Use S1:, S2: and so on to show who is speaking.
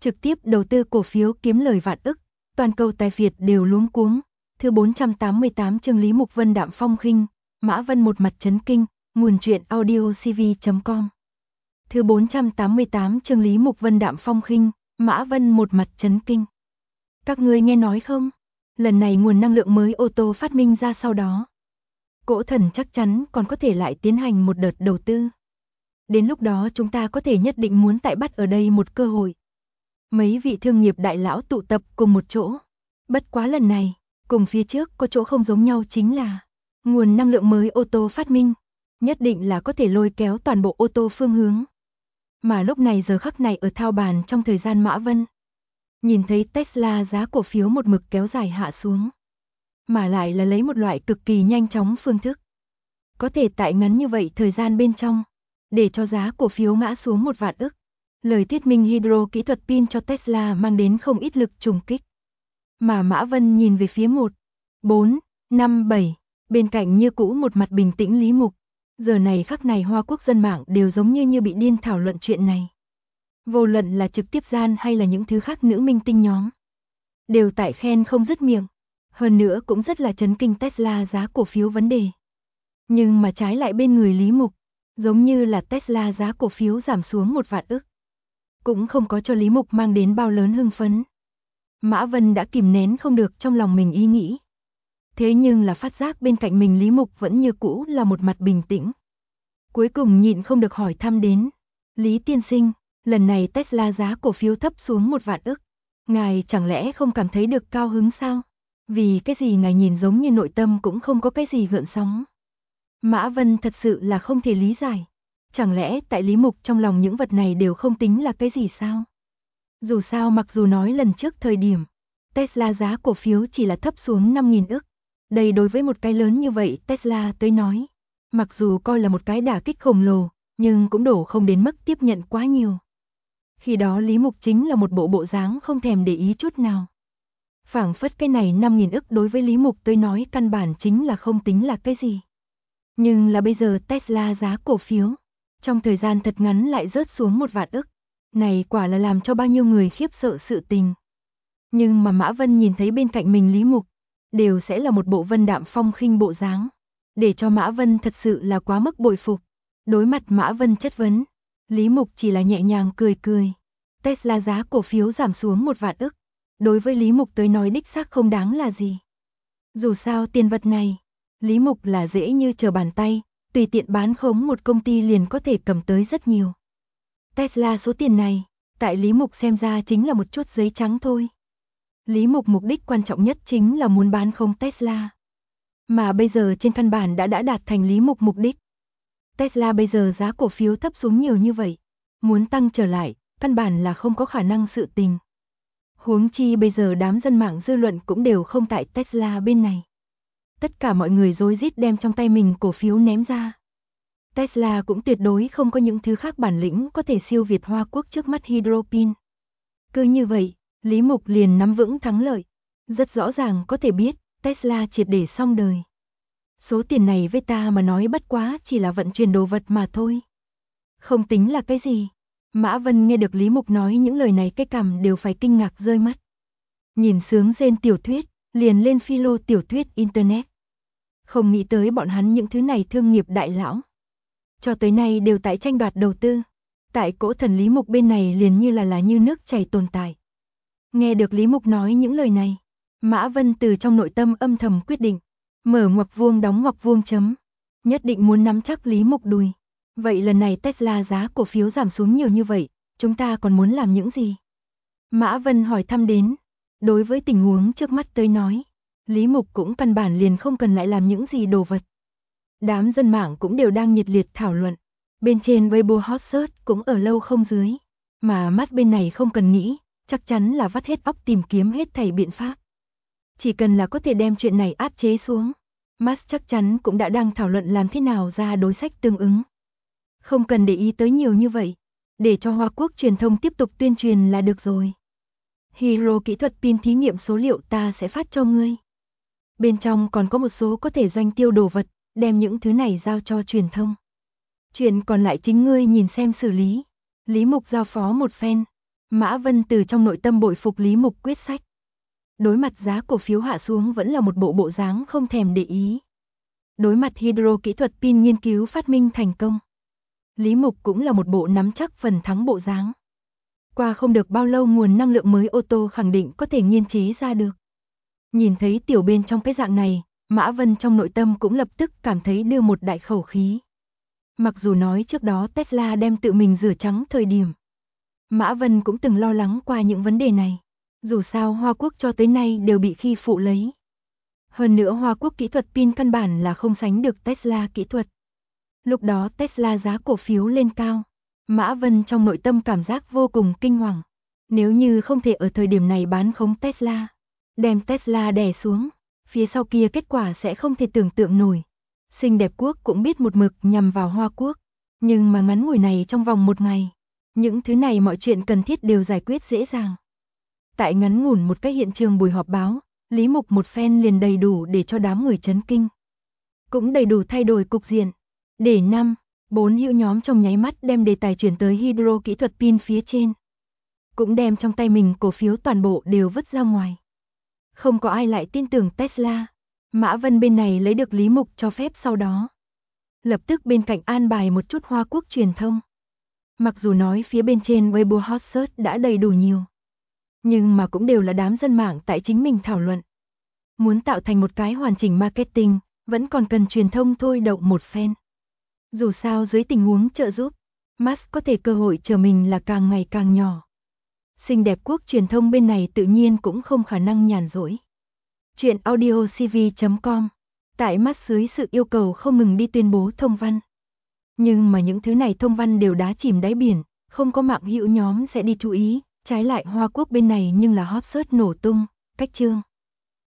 S1: trực tiếp đầu tư cổ phiếu kiếm lời vạn ức, toàn cầu tài Việt đều luống cuống. Thứ 488 chương Lý Mục Vân đạm phong khinh, Mã Vân một mặt chấn kinh, nguồn truyện audiocv.com. Thứ 488 chương Lý Mục Vân đạm phong khinh, Mã Vân một mặt chấn kinh. Các ngươi nghe nói không? Lần này nguồn năng lượng mới ô tô phát minh ra sau đó, Cỗ Thần chắc chắn còn có thể lại tiến hành một đợt đầu tư. Đến lúc đó chúng ta có thể nhất định muốn tại bắt ở đây một cơ hội. Mấy vị thương nghiệp đại lão tụ tập cùng một chỗ. Bất quá lần này, cùng phía trước có chỗ không giống nhau chính là nguồn năng lượng mới ô tô phát minh, nhất định là có thể lôi kéo toàn bộ ô tô phương hướng. Mà lúc này giờ khắc này ở thao bàn trong thời gian Mã Vân, nhìn thấy Tesla giá cổ phiếu một mực kéo dài hạ xuống. Mà lại là lấy một loại cực kỳ nhanh chóng phương thức. Có thể tại ngắn như vậy thời gian bên trong, để cho giá cổ phiếu ngã xuống một vạn ức. Lời thuyết minh hydro kỹ thuật pin cho Tesla mang đến không ít lực trùng kích. Mà Mã Vân nhìn về phía 1, 4, 5, 7, bên cạnh như cũ một mặt bình tĩnh Lý Mục. Giờ này khắc này Hoa Quốc dân mạng đều giống như bị điên thảo luận chuyện này. Vô luận là trực tiếp gian hay là những thứ khác nữ minh tinh nhóm, đều tại khen không dứt miệng. Hơn nữa cũng rất là chấn kinh Tesla giá cổ phiếu vấn đề. Nhưng mà trái lại bên người Lý Mục, giống như là Tesla giá cổ phiếu giảm xuống một vạn ức, cũng không có cho Lý Mục mang đến bao lớn hưng phấn. Mã Vân đã kìm nén không được trong lòng mình ý nghĩ. Thế nhưng là phát giác bên cạnh mình Lý Mục vẫn như cũ là một mặt bình tĩnh. Cuối cùng nhịn không được hỏi thăm đến. Lý tiên sinh, lần này Tesla giá cổ phiếu thấp xuống một vạn ức. Ngài chẳng lẽ không cảm thấy được cao hứng sao? Vì cái gì ngài nhìn giống như nội tâm cũng không có cái gì gợn sóng. Mã Vân thật sự là không thể lý giải. Chẳng lẽ tại Lý Mục trong lòng những vật này đều không tính là cái gì sao? Dù sao mặc dù nói lần trước thời điểm, Tesla giá cổ phiếu chỉ là thấp xuống 5.000 ức. Đây đối với một cái lớn như vậy Tesla tới nói, mặc dù coi là một cái đả kích khổng lồ, nhưng cũng đổ không đến mức tiếp nhận quá nhiều. Khi đó Lý Mục chính là một bộ dáng không thèm để ý chút nào. Phảng phất cái này 5.000 ức đối với Lý Mục tới nói căn bản chính là không tính là cái gì. Nhưng là bây giờ Tesla giá cổ phiếu, trong thời gian thật ngắn lại rớt xuống một vạn ức. Này quả là làm cho bao nhiêu người khiếp sợ sự tình. Nhưng mà Mã Vân nhìn thấy bên cạnh mình Lý Mục, đều sẽ là một bộ vân đạm phong khinh bộ dáng. Để cho Mã Vân thật sự là quá mức bội phục. Đối mặt Mã Vân chất vấn, Lý Mục chỉ là nhẹ nhàng cười cười. Tesla giá cổ phiếu giảm xuống một vạn ức. Đối với Lý Mục tới nói đích xác không đáng là gì. Dù sao tiền vật này, Lý Mục là dễ như trở bàn tay, tùy tiện bán khống một công ty liền có thể cầm tới rất nhiều. Tesla số tiền này, tại Lý Mục xem ra chính là một chút giấy trắng thôi. Lý Mục mục đích quan trọng nhất chính là muốn bán không Tesla. Mà bây giờ trên căn bản đã đạt thành Lý Mục mục đích. Tesla bây giờ giá cổ phiếu thấp xuống nhiều như vậy, muốn tăng trở lại, căn bản là không có khả năng sự tình. Huống chi bây giờ đám dân mạng dư luận cũng đều không tại Tesla bên này. Tất cả mọi người rối rít đem trong tay mình cổ phiếu ném ra. Tesla cũng tuyệt đối không có những thứ khác bản lĩnh có thể siêu việt Hoa Quốc trước mắt hydropin. Cứ như vậy, Lý Mục liền nắm vững thắng lợi. Rất rõ ràng có thể biết, Tesla triệt để xong đời. Số tiền này với ta mà nói bất quá chỉ là vận chuyển đồ vật mà thôi. Không tính là cái gì. Mã Vân nghe được Lý Mục nói những lời này cái cằm đều phải kinh ngạc rơi mắt. Nhìn sướng rên tiểu thuyết, liền lên philo tiểu thuyết internet. Không nghĩ tới bọn hắn những thứ này thương nghiệp đại lão. Cho tới nay đều tại tranh đoạt đầu tư. Tại Cỗ Thần Lý Mục bên này liền như là như nước chảy tồn tại. Nghe được Lý Mục nói những lời này, Mã Vân từ trong nội tâm âm thầm quyết định, mở ngoặc vuông đóng ngoặc vuông chấm, nhất định muốn nắm chắc Lý Mục đùi. Vậy lần này Tesla giá cổ phiếu giảm xuống nhiều như vậy, chúng ta còn muốn làm những gì? Mã Vân hỏi thăm đến, đối với tình huống trước mắt tới nói, Lý Mục cũng căn bản liền không cần lại làm những gì đồ vật. Đám dân mạng cũng đều đang nhiệt liệt thảo luận, bên trên Weibo hot search cũng ở lâu không dưới, mà mắt bên này không cần nghĩ, chắc chắn là vắt hết óc tìm kiếm hết thảy biện pháp. Chỉ cần là có thể đem chuyện này áp chế xuống, Musk chắc chắn cũng đã đang thảo luận làm thế nào ra đối sách tương ứng. Không cần để ý tới nhiều như vậy, để cho Hoa Quốc truyền thông tiếp tục tuyên truyền là được rồi. Hydro kỹ thuật pin thí nghiệm số liệu ta sẽ phát cho ngươi. Bên trong còn có một số có thể doanh tiêu đồ vật, đem những thứ này giao cho truyền thông. Chuyện còn lại chính ngươi nhìn xem xử lý. Lý Mục giao phó một phen. Mã Vân từ trong nội tâm bội phục Lý Mục quyết sách. Đối mặt giá cổ phiếu hạ xuống vẫn là một bộ dáng không thèm để ý. Đối mặt hydro kỹ thuật pin nghiên cứu phát minh thành công, Lý Mục cũng là một bộ nắm chắc phần thắng bộ dáng. Qua không được bao lâu nguồn năng lượng mới ô tô khẳng định có thể nghiên chế ra được. Nhìn thấy tiểu bên trong cái dạng này, Mã Vân trong nội tâm cũng lập tức cảm thấy đưa một đại khẩu khí. Mặc dù nói trước đó Tesla đem tự mình rửa trắng thời điểm, Mã Vân cũng từng lo lắng qua những vấn đề này. Dù sao Hoa Quốc cho tới nay đều bị khi phụ lấy. Hơn nữa Hoa Quốc kỹ thuật pin căn bản là không sánh được Tesla kỹ thuật. Lúc đó Tesla giá cổ phiếu lên cao, Mã Vân trong nội tâm cảm giác vô cùng kinh hoàng. Nếu như không thể ở thời điểm này bán khống Tesla, đem Tesla đè xuống, phía sau kia kết quả sẽ không thể tưởng tượng nổi. Xinh đẹp quốc cũng biết một mực nhằm vào Hoa Quốc, nhưng mà ngắn ngủi này trong vòng một ngày, những thứ này mọi chuyện cần thiết đều giải quyết dễ dàng. Tại ngắn ngủn một cái hiện trường buổi họp báo, Lý Mục một phen liền đầy đủ để cho đám người chấn kinh. Cũng đầy đủ thay đổi cục diện. Để 4 hữu nhóm trong nháy mắt đem đề tài chuyển tới hydro kỹ thuật pin phía trên. Cũng đem trong tay mình cổ phiếu toàn bộ đều vứt ra ngoài. Không có ai lại tin tưởng Tesla. Mã Vân bên này lấy được Lý Mục cho phép sau đó. Lập tức bên cạnh an bài một chút Hoa Quốc truyền thông. Mặc dù nói phía bên trên Weibo Hot Search đã đầy đủ nhiều, nhưng mà cũng đều là đám dân mạng tại chính mình thảo luận. Muốn tạo thành một cái hoàn chỉnh marketing, vẫn còn cần truyền thông thôi động một phen. Dù sao dưới tình huống trợ giúp, Musk có thể cơ hội trở mình là càng ngày càng nhỏ. Xinh đẹp quốc truyền thông bên này tự nhiên cũng không khả năng nhàn rỗi. Chuyện audiocv.com. Tại Musk dưới sự yêu cầu không ngừng đi tuyên bố thông văn. Nhưng mà những thứ này thông văn đều đá chìm đáy biển, không có mạng hữu nhóm sẽ đi chú ý. Trái lại Hoa Quốc bên này nhưng là hot search nổ tung, cách chương.